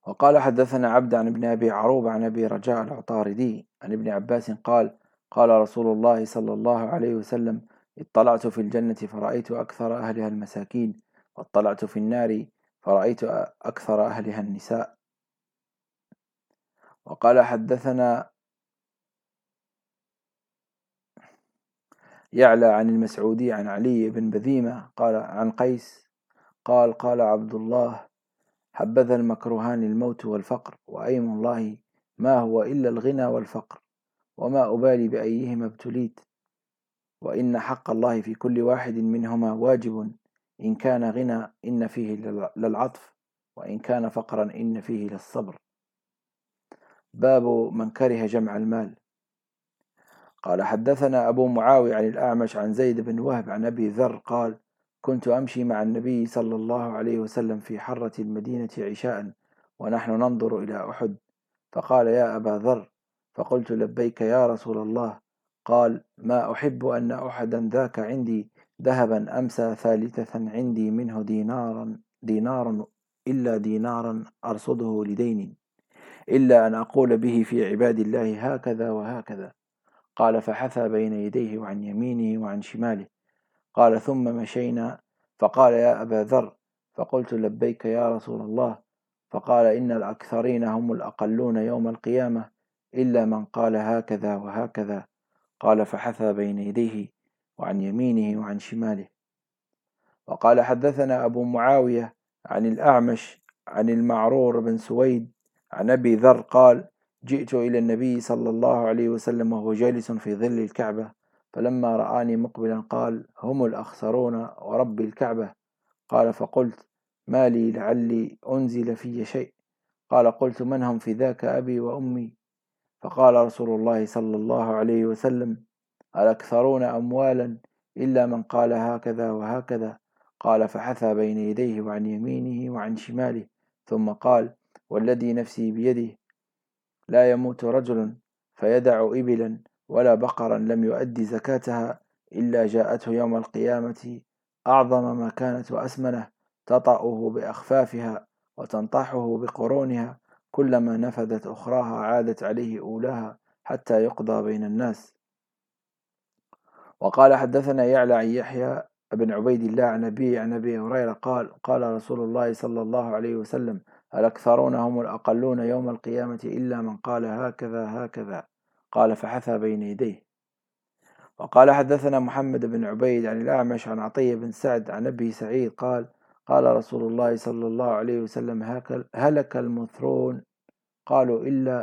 وقال حدثنا عبد عن ابن أبي عروبة عن أبي رجاء العطاردي عن ابن عباس قال قال رسول الله صلى الله عليه وسلم: اطلعت في الجنة فرأيت أكثر أهلها المساكين، واطلعت في النار فرأيت أكثر أهلها النساء. وقال حدثنا يعلى عن المسعودي عن علي بن بذيمة قال عن قيس قال قال عبد الله: حبذا المكروهان الموت والفقر، وأيم الله ما هو إلا الغنى والفقر، وما أبالي بأيهما ابتليت، وإن حق الله في كل واحد منهما واجب، إن كان غنى إن فيه للعطف، وإن كان فقرا إن فيه للصبر. باب من كره جمع المال. قال حدثنا أبو معاوية عن الأعمش عن زيد بن وهب عن أبي ذر قال: كنت أمشي مع النبي صلى الله عليه وسلم في حرة المدينة عشاء ونحن ننظر إلى أحد، فقال: يا أبا ذر. فقلت: لبيك يا رسول الله. قال: ما أحب أن أحدا ذاك عندي ذهبا أمسى ثالثة عندي منه دينار إلا دينارا أرصده لدين، إلا أن أقول به في عباد الله هكذا وهكذا. قال: فحثى بين يديه وعن يمينه وعن شماله. قال: ثم مشينا، فقال: يا أبا ذر. فقلت: لبيك يا رسول الله. فقال: إن الأكثرين هم الأقلون يوم القيامة، إلا من قال هكذا وهكذا. قال: فحثى بين يديه وعن يمينه وعن شماله. وقال حدثنا أبو معاوية عن الأعمش عن المعرور بن سويد عن أبي ذر قال: جئت إلى النبي صلى الله عليه وسلم وهو جالس في ظل الكعبة، فلما رآني مقبلا قال: هم الأخسرون ورب الكعبة. قال: فقلت: ما لي لعلي أنزل في شيء. قال: قلت: من هم في ذاك أبي وأمي؟ فقال رسول الله صلى الله عليه وسلم: الأكثرون أموالا، إلا من قال هكذا وهكذا. قال: فحثى بين يديه وعن يمينه وعن شماله، ثم قال: والذي نفسي بيده لا يموت رجل فيدع إبلا ولا بقرا لم يؤد زكاتها إلا جاءته يوم القيامة أعظم ما كانت وأسمنه، تطأه بأخفافها وتنطحه بقرونها، كلما نفدت أخراها عادت عليه أولاها حتى يقضى بين الناس. وقال حدثنا يعلى عن يحيى بن عبيد الله عن أبي هريرة قال: قال رسول الله صلى الله عليه وسلم: الأكثرون هم الأقلون يوم القيامة، إلا من قال هكذا هكذا. قال: فحثى بين يديه. وقال حدثنا محمد بن عبيد عن الأعمش عن عطية بن سعد عن أبي سعيد قال: قال رسول الله صلى الله عليه وسلم: هلك المثرون. قالوا: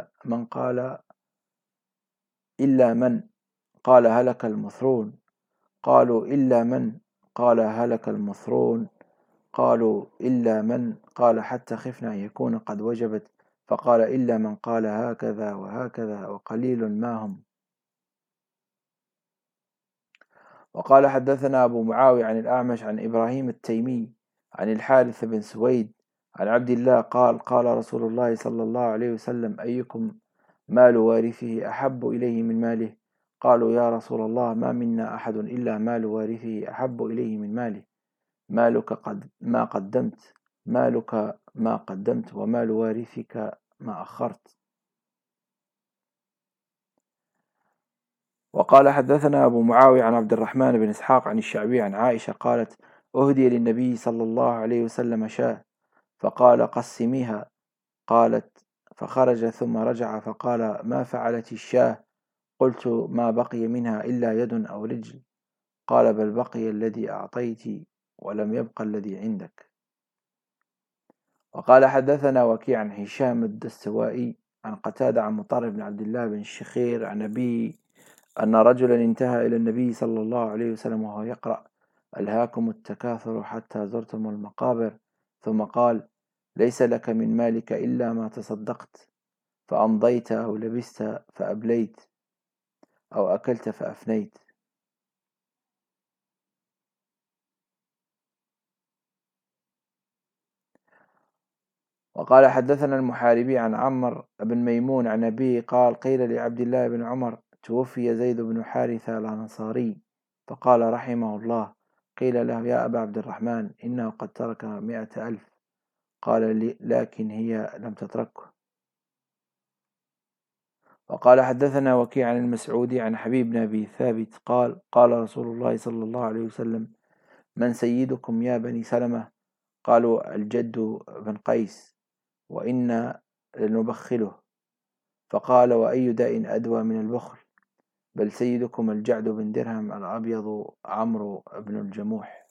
إلا من قال هلك المثرون. قالوا: إلا من قال هلك المثرون. قالوا: إلا من قال حتى خفنا أن يكون قد وجبت. فقال: إلا من قال هكذا وهكذا وقليل ما هم. وقال حدثنا أبو معاوية عن الأعمش عن إبراهيم التيمي عن الحارث بن سويد عن عبد الله قال: قال رسول الله صلى الله عليه وسلم: أيكم مال وارثه أحب إليه من ماله؟ قالوا: يا رسول الله ما منا أحد إلا مال وارثه أحب إليه من ماله. مالك ما قدمت ومال وارثك ما أخرت. وقال حدثنا أبو معاوية عن عبد الرحمن بن إسحاق عن الشعبي عن عائشة قالت: أهدي للنبي صلى الله عليه وسلم شاة، فقال: قسميها. قالت: فخرج ثم رجع فقال: ما فعلت الشاة؟ قلت: ما بقي منها إلا يد أو رجل. قال: بل بقي الذي أعطيت ولم يبق الذي عندك. وقال حدثنا وكيع عن هشام الدستوائي عن قتادة عن مطر بن عبد الله بن الشخير عن أبي أن رجلا انتهى إلى النبي صلى الله عليه وسلم وهو يقرأ: ألهاكم التكاثر حتى زرتم المقابر، ثم قال: ليس لك من مالك إلا ما تصدقت، فأمضيت أو لبست فأبليت، أو أكلت فأفنيت. وقال حدثنا المحاربي عن عمرو بن ميمون عن أبيه قال: قيل لعبد الله بن عمر: توفي زيد بن حارثة الأنصاري، فقال رحمه الله: قيل له: يا أبا عبد الرحمن، إنه قد ترك 100,000. قال لي لكن هي لم تتركه. وقال حدثنا وكيع عن المسعودي عن حبيب بن أبي ثابت قال قال رسول الله صلى الله عليه وسلم من سيدكم يا بني سلمة؟ قالوا الجد بن قيس وإنا لنبخله. فقال وأي داء أدوى من البخل؟ بل سيدكم الجعد بن درهم الأبيض عمرو بن الجموح.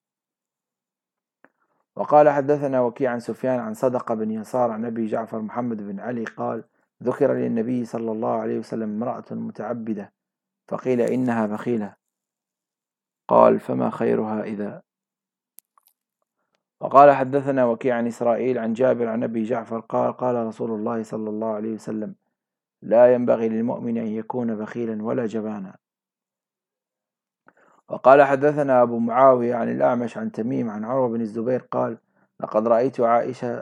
وقال حدثنا وكيع عن سفيان عن صدقة بن يسار عن أبي جعفر محمد بن علي قال ذكر للنبي صلى الله عليه وسلم امرأة متعبدة فقيل إنها بخيلة قال فما خيرها إذا. وقال حدثنا وكيع عن إسرائيل عن جابر عن أبي جعفر قال قال رسول الله صلى الله عليه وسلم لا ينبغي للمؤمن أن يكون بخيلا ولا جبانا. وقال حدثنا أبو معاوية عن الأعمش عن تميم عن عروة بن الزبير قال لقد رأيت عائشة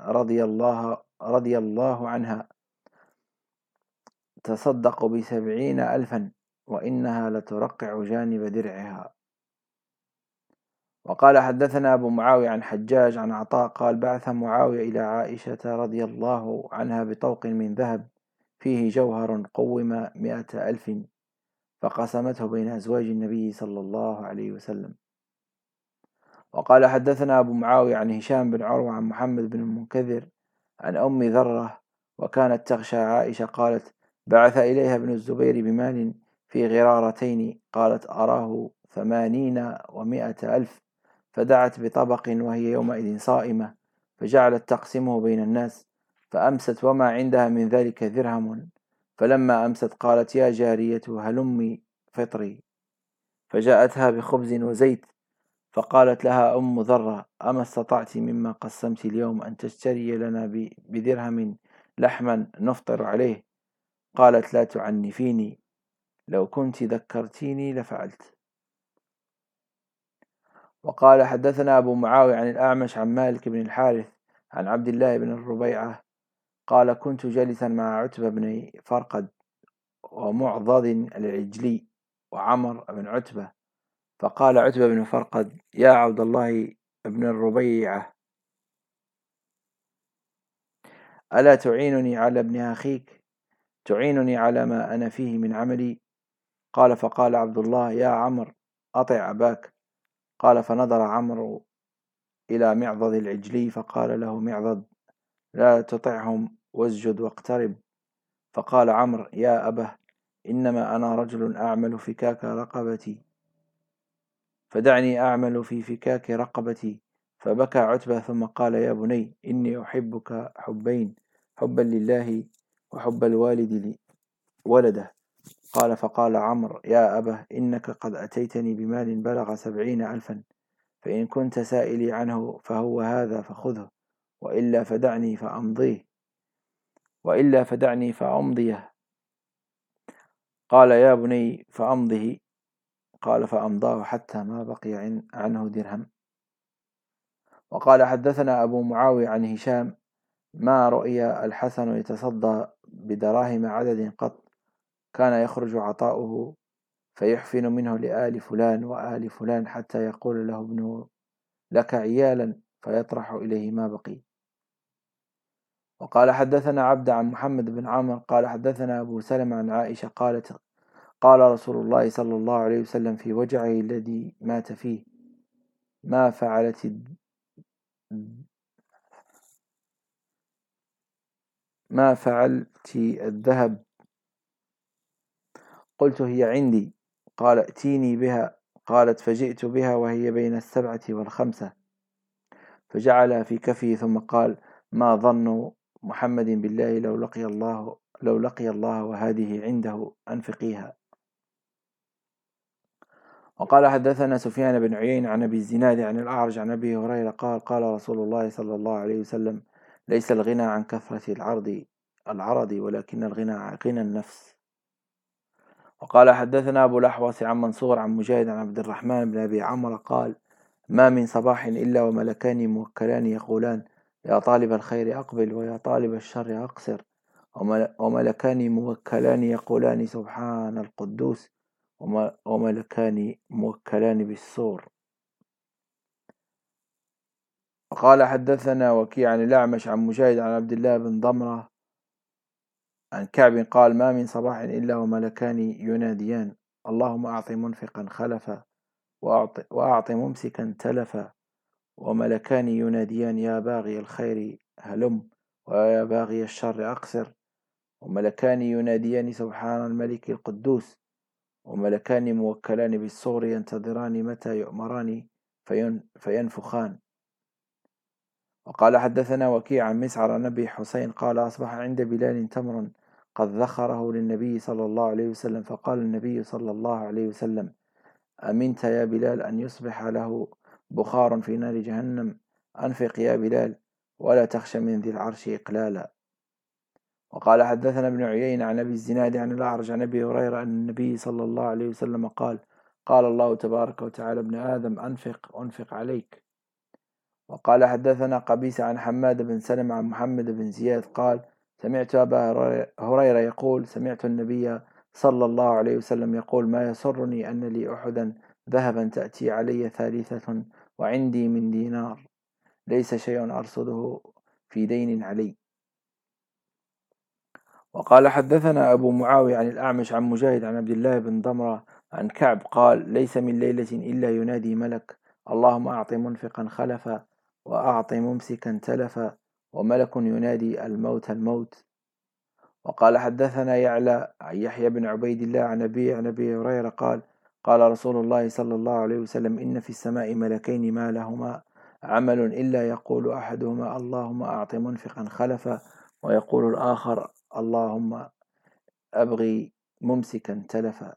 رضي الله عنها تصدق ب70,000 وإنها لترقع جانب درعها. وقال حدثنا أبو معاوية عن حجاج عن عطاء قال بعث معاوية إلى عائشة رضي الله عنها بطوق من ذهب فيه جوهر قوم 100,000 فقسمته بين أزواج النبي صلى الله عليه وسلم. وقال حدثنا أبو معاوية عن هشام بن عروة عن محمد بن المنكدر عن أم ذرة وكانت تغشى عائشة قالت بعث إليها ابن الزبير بمال في غرارتين قالت أراه 80,100,000 فدعت بطبق وهي يومئذ صائمة فجعلت تقسمه بين الناس فأمست وما عندها من ذلك درهم فلما أمست قالت يا جارية هلمي فطري فجاءتها بخبز وزيت فقالت لها أم ذرة أما استطعت مما قسمت اليوم أن تشتري لنا بدرهم لحما نفطر عليه؟ قالت لا تعنفيني لو كنت ذكرتيني لفعلت. وقال حدثنا أبو معاوية عن الأعمش عن مالك بن الحارث عن عبد الله بن الربيعة قال كنت جالسا مع عتبة بن فرقد ومعضد العجلي وعمر بن عتبة فقال عتبة بن فرقد يا عبد الله بن الربيعة ألا تعينني على ابن أخيك تعينني على ما أنا فيه من عملي؟ قال فقال عبد الله يا عمرو أطع أباك. قال فنظر عمرو إلى معضد العجلي فقال له معضد لا تطعهم واسجد واقترب. فقال عمرو يا أبه إنما أنا رجل أعمل فكاك رقبتي فدعني أعمل في فكاك رقبتي. فبكى عتبة ثم قال يا بني إني أحبك حبين حبا لله وحب الوالد ولده. قال فقال عمرو يا أبه إنك قد أتيتني بمال بلغ 70,000 فإن كنت سائلي عنه فهو هذا فخذه وإلا فدعني فأمضيه. قال يا بني فأمضه. قال فأمضاه حتى ما بقي عنه درهم. وقال حدثنا أبو معاوية عن هشام ما رؤي الحسن يتصدى بدراهم عدد قط كان يخرج عطاؤه فيحفن منه لآل فلان وآل فلان حتى يقول له ابنه لك عيالا فيطرح إليه ما بقي. وقال حدثنا عبد عن محمد بن عمرو قال حدثنا أبو سلمة عن عائشة قالت قال رسول الله صلى الله عليه وسلم في وجعه الذي مات فيه ما فعلت الذهب؟ قلت هي عندي. قال ائتيني بها. قالت فجئت بها وهي بين 7 و5 فجعلها في كفه ثم قال ما ظن محمد بالله لو لقي الله وهذه عنده أنفقيها. وقال حدثنا سفيان بن عيين عن أبي الزناد عن الأعرج عن أبي هريرة قال قال رسول الله صلى الله عليه وسلم ليس الغنى عن كثرة العرض ولكن الغنى غنى النفس. وقال حدثنا أبو الأحوص عن منصور عن مجاهد عن عبد الرحمن بن أبي عمرو قال ما من صباح إلا وملكان موكلان يقولان يا طالب الخير أقبل ويا طالب الشر أقصر وملكان موكلان يقولان سبحان القدوس وملكان موكلان بالسور. وقال حدثنا وكيع عن الأعمش عن مجاهد عن عبد الله بن ضمرة عن كعب قال ما من صباح إلا وملكان يناديان اللهم أعط منفقا خلفا وأعط ممسكا تلفا، وملكان يناديان يا باغي الخير هلم ويا باغي الشر أقصر، وملكان يناديان سبحان الملك القدوس، وملكان موكلان بالصغر ينتظران متى يؤمران فينفخان. وقال حدثنا وكيع عن مسعر عن أبي حسين قال أصبح عند بلال تمر قد ذخره للنبي صلى الله عليه وسلم، فقال النبي صلى الله عليه وسلم أمنت يا بلال أن يصبح له بخار في نار جهنم؟ أنفق يا بلال ولا تخش من ذي العرش إقلالا. وقال حدثنا ابن عيينة عن أبي الزناد عن الأعرج عن أبي هريرة أن النبي صلى الله عليه وسلم قال قال الله تبارك وتعالى ابن آدم أنفق عليك. وقال حدثنا قبيس عن حماد بن سلمة عن محمد بن زياد قال سمعت أبا هريرة يقول سمعت النبي صلى الله عليه وسلم يقول ما يسرني أن لي أحدا ذهبا تأتي علي ثالثة وعندي من دينار ليس شيء أرصده في دين علي. وقال حدثنا أبو معاوية عن الأعمش عن مجاهد عن عبد الله بن ضمرة عن كعب قال ليس من ليلة إلا ينادي ملك اللهم أعط منفقا خلفا وأعط ممسكا تلفا، وملك ينادي الموت الموت. وقال حدثنا يعلى عن يحيى بن عبيد الله عن أبي هريرة قال قال رسول الله صلى الله عليه وسلم إن في السماء ملكين ما لهما عمل إلا يقول أحدهما اللهم أعط منفقا خلفا، ويقول الآخر اللهم أبغي ممسكا تلفا.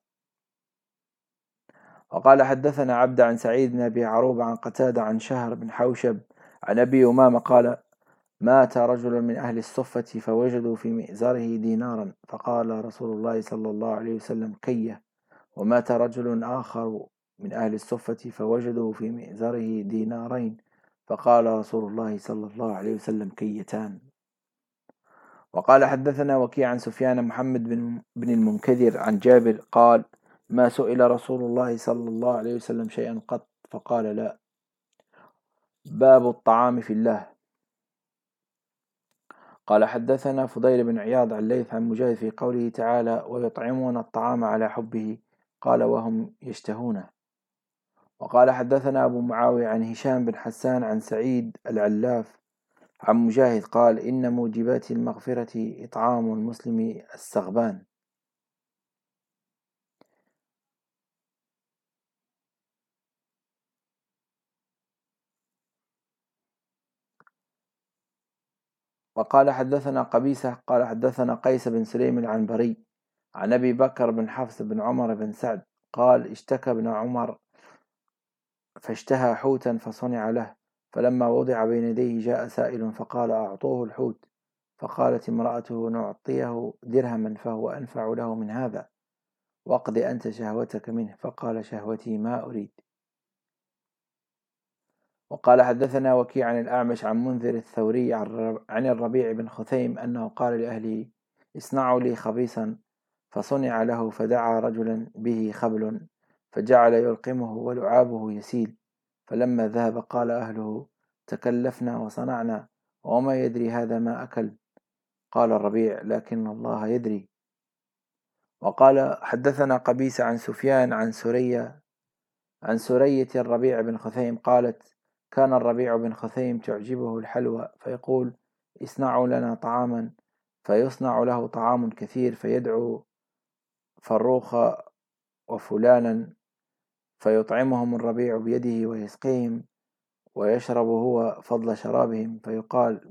وقال حدثنا عبد عن سعيد بن أبي عروبة عن قتادة عن شهر بن حوشب عن أبي أمامة قال مات رجل من أهل الصفة فوجدوا في مئزره دينارا، فقال رسول الله صلى الله عليه وسلم كيه. ومات رجل آخر من أهل الصفة فوجدوا في مئزره دينارين، فقال رسول الله صلى الله عليه وسلم كيتان. وقال حدثنا وكيع عن سفيان محمد بن المنكدر عن جابر قال ما سئل رسول الله صلى الله عليه وسلم شيئا قط فقال لا. باب الطعام في الله. قال حدثنا فضيل بن عياض عن ليث عن مجاهد في قوله تعالى ويطعمون الطعام على حبه قال وهم يشتهونه. وقال حدثنا أبو معاوية عن هشام بن حسان عن سعيد العلاف عن مجاهد قال إن موجبات المغفرة إطعام المسلم السغبان. وقال حدثنا قبيسة قال حدثنا قيس بن سليم العنبري عن أبي بكر بن حفص بن عمر بن سعد قال اشتكى ابن عمر فاشتهى حوتا فصنع له، فلما وضع بين يديه جاء سائل فقال أعطوه الحوت، فقالت امرأته نعطيه درهما فهو أنفع له من هذا، واقض أنت شهوتك منه، فقال شهوتي ما أريد. وقال حدثنا وكيع عن الأعمش عن منذر الثوري عن الربيع بن خثيم أنه قال لأهله اصنعوا لي خبيثا، فصنع له، فدعا رجلا به خبل فجعل يلقمه ولعابه يسيل، فلما ذهب قال أهله تكلفنا وصنعنا وما يدري هذا ما أكل. قال الربيع لكن الله يدري. وقال حدثنا قبيس عن سفيان عن سرية الربيع بن خثيم قالت كان الربيع بن خثيم تعجبه الحلوى فيقول اصنعوا لنا طعاما، فيصنع له طعام كثير فيدعو فروخ وفلانا فيطعمهم الربيع بيده ويسقيهم ويشرب هو فضل شرابهم، فيقال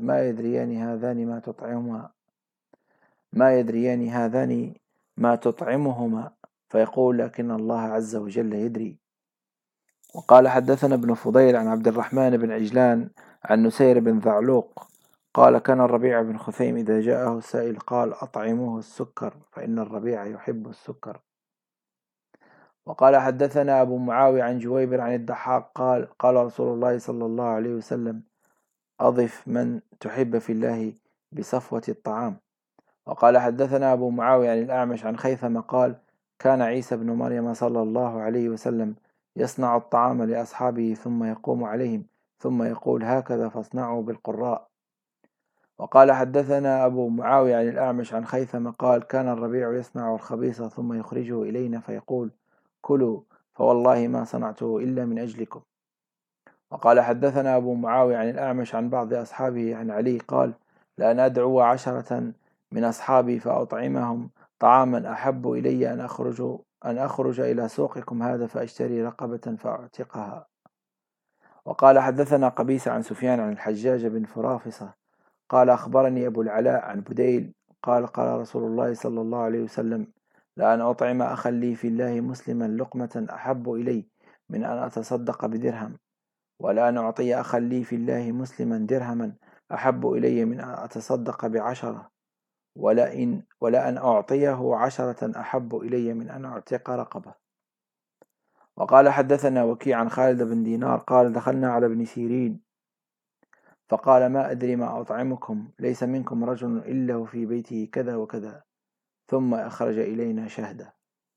ما يدريان هذان ما تطعمهما، فيقول لكن الله عز وجل يدري. وقال حدثنا ابن فضيل عن عبد الرحمن بن عجلان عن نسير بن ذعلوق قال كان الربيع بن خثيم إذا جاءه السائل قال أطعموه السكر فإن الربيع يحب السكر. وقال حدثنا أبو معاوية عن جويبر عن الضحاك قال قال رسول الله صلى الله عليه وسلم أضف من تحب في الله بصفوة الطعام. وقال حدثنا أبو معاوية عن الأعمش عن خيثم قال كان عيسى بن مريم صلى الله عليه وسلم يصنع الطعام لأصحابه ثم يقوم عليهم ثم يقول هكذا فاصنعوا بالقراء. وقال حدثنا أبو معاوية عن الأعمش عن خيثمة قال كان الربيع يصنع الخبيث ثم يخرجه إلينا فيقول كلوا فوالله ما صنعته إلا من أجلكم. وقال حدثنا أبو معاوية عن الأعمش عن بعض أصحابه عن علي قال لأن أدعو 10 من أصحابي فأطعمهم طعاما أحب إلي أن أخرج إلى سوقكم هذا فأشتري رقبة فأعتقها. وقال حدثنا قبيس عن سفيان عن الحجاج بن فرافصة قال أخبرني أبو العلاء عن بديل قال قال رسول الله صلى الله عليه وسلم لأن أطعم أخا لي في الله مسلما لقمة أحب إلي من أن أتصدق بدرهم، ولأن أعطي أخا لي في الله مسلما درهما أحب إلي من أن أتصدق ب10، ولأن أعطيه 10 أحب إلي من أن أعتق رقبة. وقال حدثنا وكيع عن خالد بن دينار قال دخلنا على ابن سيرين فقال ما أدري ما أطعمكم، ليس منكم رجل إلا وفي بيته كذا وكذا، ثم أخرج إلينا شهدة.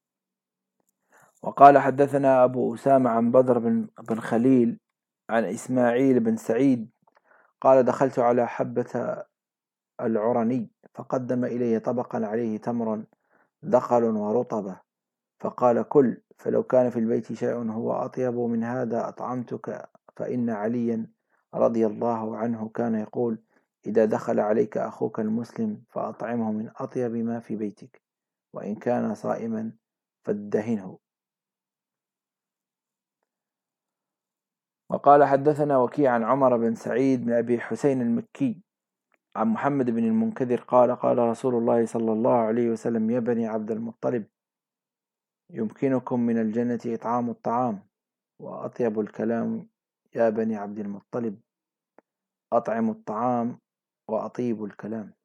وقال حدثنا أبو أسامة عن بدر بن خليل عن إسماعيل بن سعيد قال دخلت على حبة العرني فقدم إلي طبقا عليه تمر دقل ورطبة فقال كل، فلو كان في البيت شيء هو أطيب من هذا أطعمتك، فإن عليا رضي الله عنه كان يقول إذا دخل عليك أخوك المسلم فأطعمه من أطيب ما في بيتك، وإن كان صائما فادهنه. وقال حدثنا وكيع عن عمر بن سعيد بن أبي حسين المكي عن محمد بن المنكدر قال قال رسول الله صلى الله عليه وسلم يا بني عبد المطلب يمكنكم من الجنة إطعام الطعام، وأطيب الكلام يا بني عبد المطلب أطعموا الطعام وأطيب الكلام.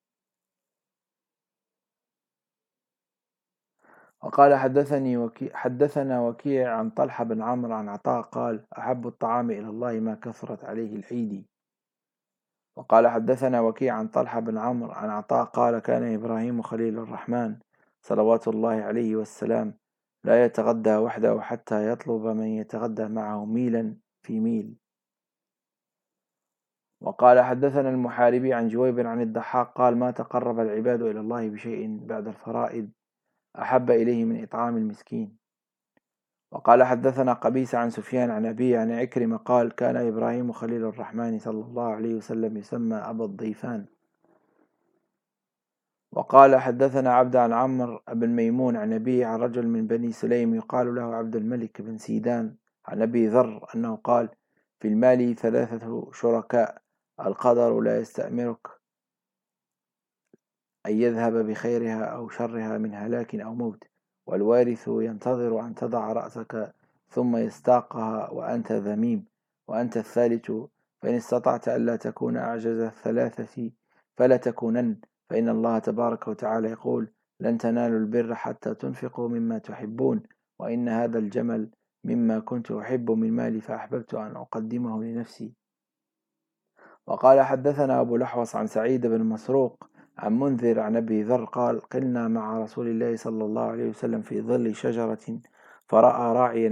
وقال حدثنا وكيع عن طلحة بن عمرو عن عطاء قال أحب الطعام إلى الله ما كثرت عليه الأيدي. وقال حدثنا وكيع عن طلحة بن عمرو عن عطاء قال كان إبراهيم خليل الرحمن صلوات الله عليه والسلام لا يتغدى وحده حتى يطلب من يتغدى معه ميلا في ميل. وقال حدثنا المحاربي عن جويبر عن الضحاك قال ما تقرب العباد إلى الله بشيء بعد الفرائض أحب إليه من إطعام المسكين. وقال حدثنا قبيس عن سفيان عن أبي عن عكرمة قال كان إبراهيم خليل الرحمن صلى الله عليه وسلم يسمى أبا الضيفان. وقال حدثنا عبد عن عمرو بن ميمون عن أبي عن رجل من بني سليم يقال له عبد الملك بن سيدان عن أبي ذر أنه قال في المال 3 شركاء، القدر لا يستأمرك أن يذهب بخيرها أو شرها من هلاك أو موت، والوارث ينتظر أن تضع رأسك ثم يستاقها وأنت ذميم، وأنت الثالث، فإن استطعت ألا تكون أعجز الثلاثة فلا تكونن، فإن الله تبارك وتعالى يقول لن تنالوا البر حتى تنفقوا مما تحبون، وإن هذا الجمل مما كنت أحب من مالي فأحببت أن أقدمه لنفسي. وقال حدثنا أبو الأحوص عن سعيد بن مسروق عن منذر عن أبي ذر قال قلنا مع رسول الله صلى الله عليه وسلم في ظل شجرة فرأى راعيا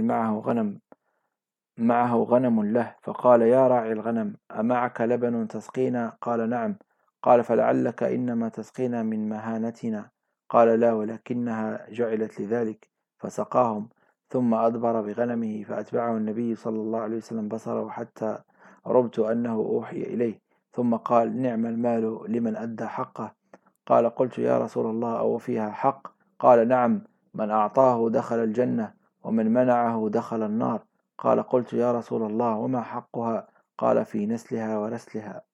معه غنم له، فقال يا راعي الغنم أمعك لبن تسقينا؟ قال نعم. قال فلعلك إنما تسقينا من مهانتنا؟ قال لا ولكنها جعلت لذلك، فسقاهم ثم أدبر بغنمه فأتبعه النبي صلى الله عليه وسلم بصره حتى ربت أنه أوحي إليه، ثم قال نعم المال لمن أدى حقه. قال قلت يا رسول الله أو فيها حق؟ قال نعم، من أعطاه دخل الجنة ومن منعه دخل النار. قال قلت يا رسول الله وما حقها؟ قال في نسلها ورسلها.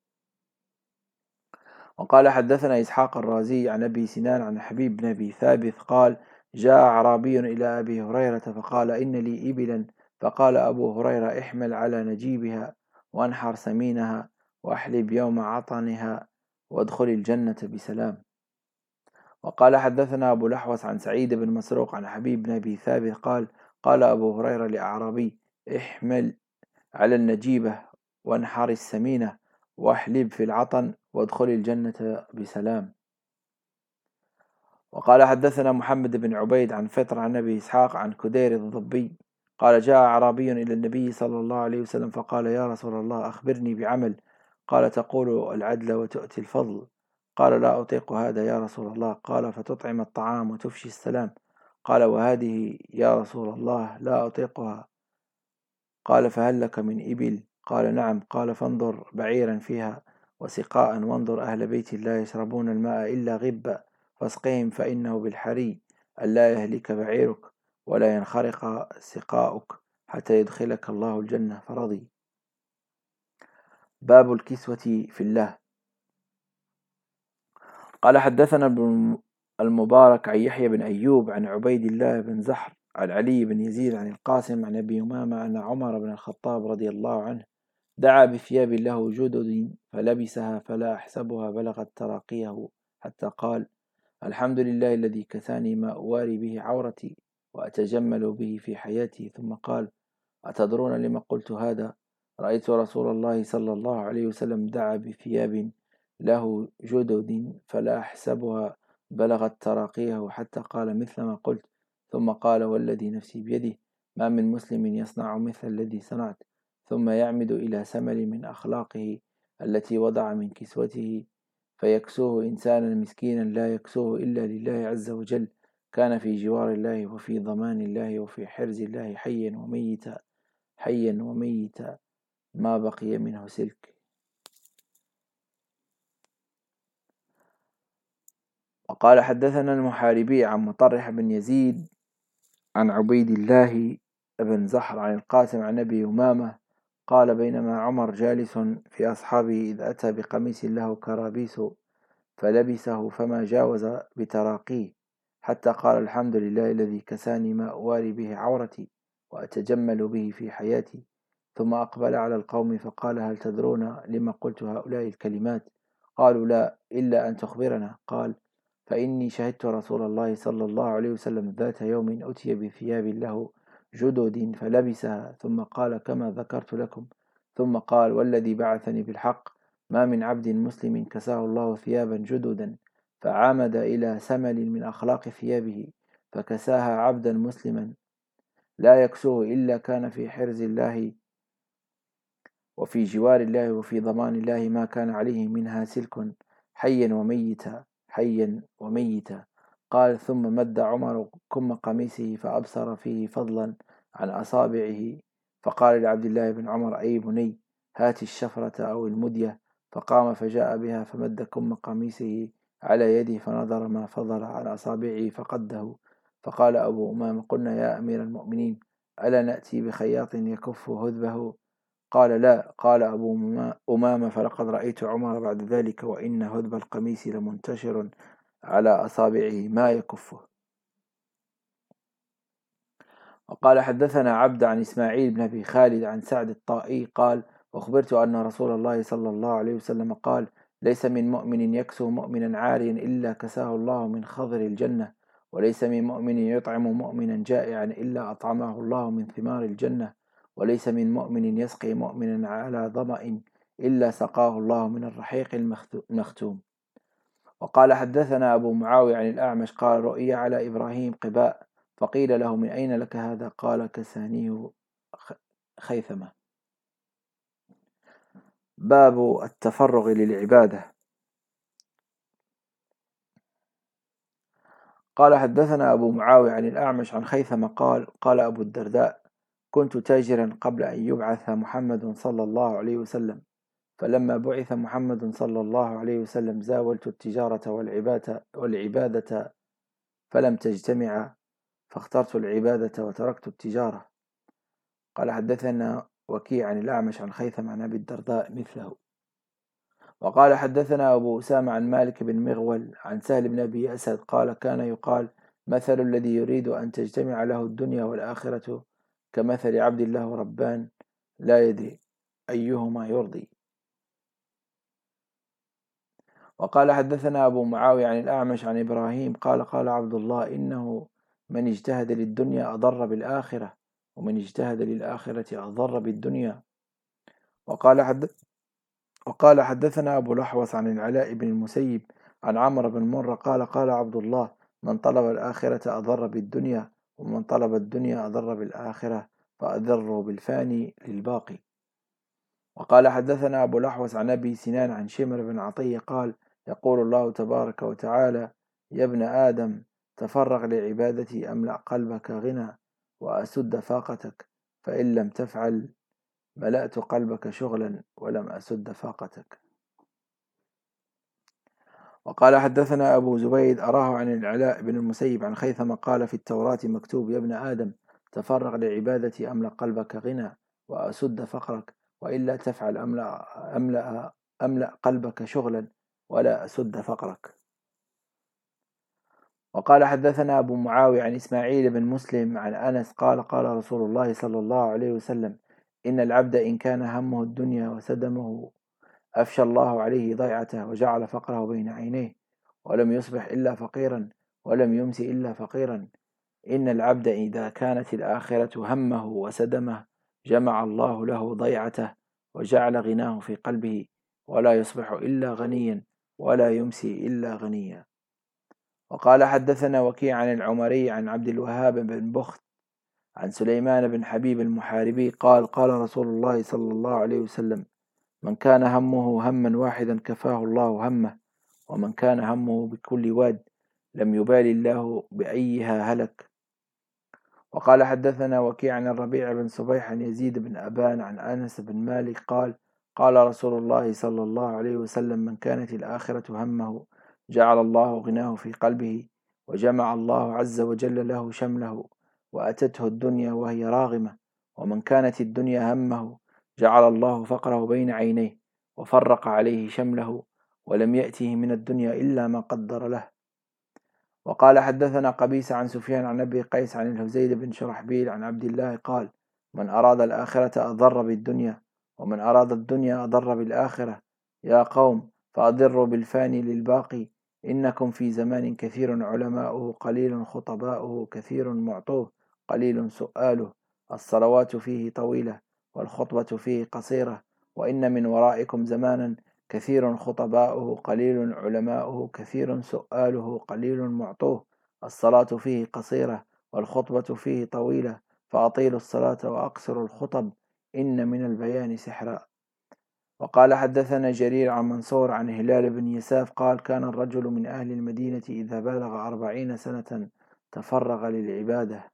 وقال حدثنا إسحاق الرازي عن أبي سنان عن حبيب بن أبي ثابت قال جاء أعرابي إلى أبي هريرة فقال إن لي إبلا، فقال أبو هريرة احمل على نجيبها وانحر سمينها وأحلب يوم عطنها وادخل الجنة بسلام. وقال حدثنا أبو الأحوص عن سعيد بن مسروق عن حبيب بن أبي ثابت قال قال أبو هريرة لأعرابي احمل على النجيبة وانحر السمينة واحلب في العطن وادخل الجنة بسلام. وقال حدثنا محمد بن عبيد عن فطر عن أبي إسحاق عن كدير الضبي قال جاء أعرابي إلى النبي صلى الله عليه وسلم فقال يا رسول الله أخبرني بعمل. قال تقول العدل وتؤتي الفضل. قال لا أطيق هذا يا رسول الله. قال فتطعم الطعام وتفشي السلام. قال وهذه يا رسول الله لا أطيقها. قال فهل لك من إبل؟ قال نعم. قال فانظر بعيرا فيها وسقاء، وانظر أهل بيت لا يشربون الماء إلا غبا، فاسقهم فإنه بالحري ألا يهلك بعيرك ولا ينخرق سقاؤك حتى يدخلك الله الجنة. فرضي. باب الكسوة في الله. قال حدثنا ابن المبارك عن يحيى بن أيوب عن عبيد الله بن زحر عن علي بن يزيد عن القاسم عن أبي أمامة أن عمر بن الخطاب رضي الله عنه دعا بثياب له جدد فلبسها فلا أحسبها بلغت تراقيه، حتى قال الحمد لله الذي كساني ما أواري به عورتي وأتجمل به في حياتي. ثم قال أتدرون لما قلت هذا؟ رأيت رسول الله صلى الله عليه وسلم دعا بثياب له جدد فلا أحسبها بلغت تراقيه، حتى قال مثل ما قلت. ثم قال والذي نفسي بيده ما من مسلم يصنع مثل الذي صنعت، ثم يعمد إلى سمل من أخلاقه التي وضع من كسوته فيكسوه إنسانا مسكينا لا يكسوه إلا لله عز وجل، كان في جوار الله وفي ضمان الله وفي حرز الله حيا وميتا ما بقي منه سلك. وقال حدثنا المحاربي عن مطرح بن يزيد عن عبيد الله بن زحر عن القاسم عن أبي أمامة قال بينما عمر جالس في أصحابه إذ أتى بقميص له كرابيس فلبسه فما جاوز بتراقيه، حتى قال الحمد لله الذي كساني ما أواري به عورتي وأتجمل به في حياتي. ثم أقبل على القوم فقال هل تدرون لما قلت هؤلاء الكلمات؟ قالوا لا إلا أن تخبرنا. قال فإني شهدت رسول الله صلى الله عليه وسلم ذات يوم أتي بثياب له جدد فلبسها، ثم قال كما ذكرت لكم. ثم قال والذي بعثني بالحق ما من عبد مسلم كساه الله ثيابا جددا فعامد إلى سمل من أخلاق ثيابه فكساها عبدا مسلما لا يكسوه إلا كان في حرز الله وفي جوار الله وفي ضمان الله ما كان عليه منها سلك حيا وميتا. قال ثم مد عمر كم قميصه فأبصر فيه فضلا عن أصابعه، فقال لعبد الله بن عمر أي بني هات الشفرة أو المدية، فقام فجاء بها فمد كم قميصه على يده فنظر ما فضل عن أصابعه فقده. فقال أبو أمامة قلنا يا أمير المؤمنين ألا نأتي بخياط يكف هذبه؟ قال لا. قال أبو أمامة فلقد رأيت عمر بعد ذلك وإن هذب القميص لمنتشر على أصابعه ما يكفه. وقال حدثنا عبد عن إسماعيل بن أبي خالد عن سعد الطائي قال أخبرت أن رسول الله صلى الله عليه وسلم قال ليس من مؤمن يكسو مؤمنا عاريا إلا كساه الله من خضر الجنة، وليس من مؤمن يطعم مؤمنا جائعا إلا أطعمه الله من ثمار الجنة، وليس من مؤمن يسقي مؤمنا على ظمأ إلا سقاه الله من الرحيق المختوم. وقال حدثنا أبو معاوية عن الأعمش قال رؤي على إبراهيم قباء فقيل له من أين لك هذا؟ قال كسانيه خيثمة. باب التفرغ للعبادة. قال حدثنا أبو معاوية عن الأعمش عن خيثمة قال قال أبو الدرداء كنت تاجرا قبل أن يبعث محمد صلى الله عليه وسلم، فلما بعث محمد صلى الله عليه وسلم زاولت التجارة والعبادة فلم تجتمع، فاخترت العبادة وتركت التجارة. قال حدثنا وكيع عن الأعمش عن خيثم عن أبي الدرداء مثله. وقال حدثنا أبو أسامة عن مالك بن مغول عن سهل بن أبي أسد قال كان يقال مثل الذي يريد أن تجتمع له الدنيا والآخرة كمثل عبد الله ربان لا يدري أيهما يرضي. وقال حدثنا أبو معاوية عن الأعمش عن إبراهيم قال قال عبد الله إنه من اجتهد للدنيا أضر بالآخرة، ومن اجتهد للآخرة أضر بالدنيا. وقال حدثنا أبو الأحوص عن العلاء بن المسيب عن عمرو بن مرة قال قال عبد الله من طلب الآخرة أضر بالدنيا، ومن طلب الدنيا أضر بالآخرة، فأضروا بالفاني للباقي. وقال حدثنا أبو الأحوص عن أبي سنان عن شمر بن عطية قال يقول الله تبارك وتعالى يا ابن آدم تفرغ لعبادتي أملأ قلبك غنى وأسد فاقتك، فإن لم تفعل ملأت قلبك شغلا ولم أسد فاقتك. وقال حدثنا أبو زبيد أراه عن العلاء بن المسيب عن خيثم قال في التوراة مكتوب يا ابن آدم تفرغ لعبادتي أملأ قلبك غنى وأسد فقرك، وإلا تفعل أملأ قلبك شغلا ولا أسد فقرك. وقال حدثنا أبو معاوية عن إسماعيل بن مسلم عن أنس قال قال رسول الله صلى الله عليه وسلم إن العبد إن كان همه الدنيا وسدمه أفشى الله عليه ضيعته وجعل فقره بين عينيه، ولم يصبح إلا فقيرا ولم يمس إلا فقيرا. إن العبد إذا كانت الآخرة همه وسدمه جمع الله له ضيعته وجعل غناه في قلبه، ولا يصبح إلا غنيا ولا يمسي إلا غنيا. وقال حدثنا وكيع عن العمري عن عبد الوهاب بن بخت عن سليمان بن حبيب المحاربي قال قال رسول الله صلى الله عليه وسلم من كان همه هما واحدا كفاه الله همه، ومن كان همه بكل واد لم يبال الله بأيها هلك. وقال حدثنا وكيع عن الربيع بن صبيح عن يزيد بن أبان عن أنس بن مالك قال قال رسول الله صلى الله عليه وسلم من كانت الآخرة همه جعل الله غناه في قلبه، وجمع الله عز وجل له شمله، وأتته الدنيا وهي راغمة. ومن كانت الدنيا همه جعل الله فقره بين عينيه وفرق عليه شمله، ولم يأته من الدنيا إلا ما قدر له. وقال حدثنا قبيس عن سفيان عن أبي قيس عن الهزيل بن شرحبيل عن عبد الله قال من أراد الآخرة أضر بالدنيا، ومن أراد الدنيا أضر بالآخرة. يا قوم فأضروا بالفاني للباقي، إنكم في زمان كثير علماؤه قليل خطباؤه، كثير معطوه قليل سؤاله، الصلوات فيه طويلة والخطبة فيه قصيرة. وإن من ورائكم زمانا كثير خطباؤه قليل علماؤه، كثير سؤاله قليل معطوه، الصلاة فيه قصيرة والخطبة فيه طويلة، فأطيلوا الصلاة وأقصروا الخطب، إن من البيان سحرا. وقال حدثنا جرير عن منصور عن هلال بن يساف قال كان الرجل من أهل المدينة إذا بلغ 40 سنة تفرغ للعبادة.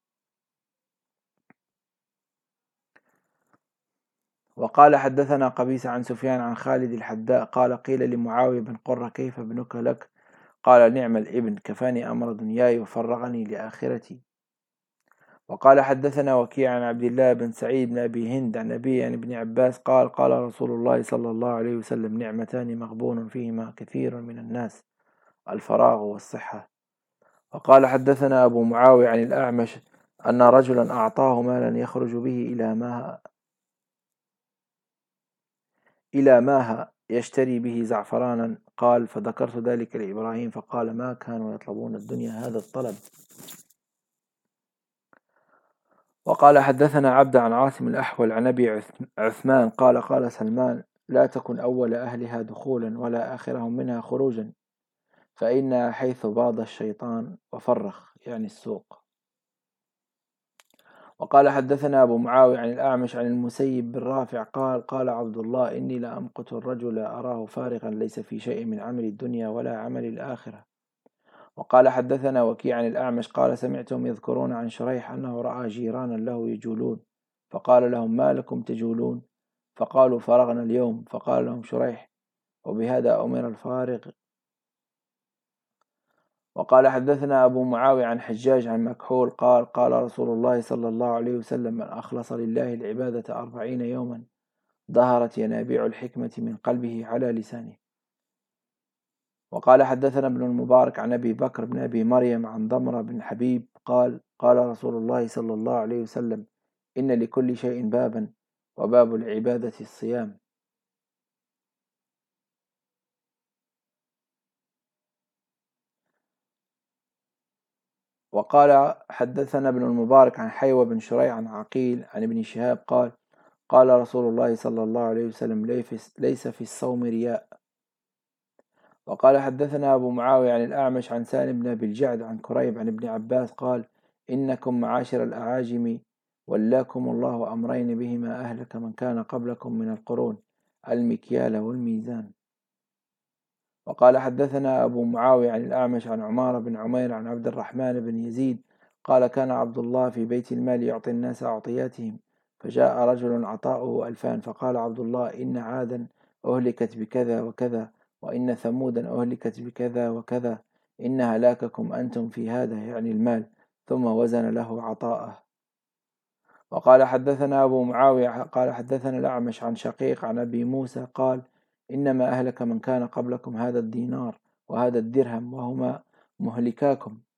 وقال حدثنا قبيس عن سفيان عن خالد الحداء قال قيل لمعاوية بن قرة كيف ابنك لك؟ قال نعم الابن كفاني أمر دنياي وفرغني لآخرتي. وقال حدثنا وكيع عن عبد الله بن سعيد بن أبي هند عن أبي عن ابن عباس قال قال رسول الله صلى الله عليه وسلم نعمتان مغبون فيهما كثير من الناس الفراغ والصحة. وقال حدثنا أبو معاوية عن الأعمش أن رجلا أعطاه مالا يخرج به إلى ماها يشتري به زعفرانا، قال فذكرت ذلك لإبراهيم فقال ما كانوا يطلبون الدنيا هذا الطلب. وقال حدثنا عبد عن عاصم الأحول عن أبي عثمان قال قال سلمان لا تكن أول أهلها دخولا ولا آخرهم منها خروجا، فإنها حيث باض الشيطان وفرخ يعني السوق. وقال حدثنا أبو معاوية عن الأعمش عن المسيب بن رافع قال قال عبد الله إني لأمقت الرجل أراه فارغا ليس في شيء من عمل الدنيا ولا عمل الآخرة. وقال حدثنا وكيع عن الأعمش قال سمعتهم يذكرون عن شريح أنه رأى جيرانا له يجولون، فقال لهم ما لكم تجولون؟ فقالوا فرغنا اليوم. فقال لهم شريح وبهذا أمر الفارغ. وقال حدثنا أبو معاوية عن حجاج عن مكحول قال قال رسول الله صلى الله عليه وسلم من أخلص لله العبادة 40 يوما ظهرت ينابيع الحكمة من قلبه على لسانه. وقال حدثنا ابن المبارك عن أبي بكر بن أبي مريم عن ضمرة بن حبيب قال قال رسول الله صلى الله عليه وسلم إن لكل شيء بابا وباب العبادة الصيام. وقال حدثنا ابن المبارك عن حيوى بن شريع عن عقيل عن ابن شهاب قال قال رسول الله صلى الله عليه وسلم ليس في الصوم رياء. وقال حدثنا أبو معاوية عن الأعمش عن سالم بن أبي الجعد عن كريب عن ابن عباس قال إنكم معاشر الأعاجم ولاكم الله أمرين بهما أهلك من كان قبلكم من القرون المكيال والميزان. وقال حدثنا أبو معاوية عن الأعمش عن عمار بن عمير عن عبد الرحمن بن يزيد قال كان عبد الله في بيت المال يعطي الناس أعطياتهم، فجاء رجل عطاؤه 2000، فقال عبد الله إن عادا أهلكت بكذا وكذا، وإن ثمودا أهلكت بكذا وكذا، إن هلاككم أنتم في هذا يعني المال، ثم وزن له عطاءه. وقال حدثنا أبو معاوية قال حدثنا الأعمش عن شقيق عن أبي موسى قال إنما أهلك من كان قبلكم هذا الدينار وهذا الدرهم، وهما مهلكاكم،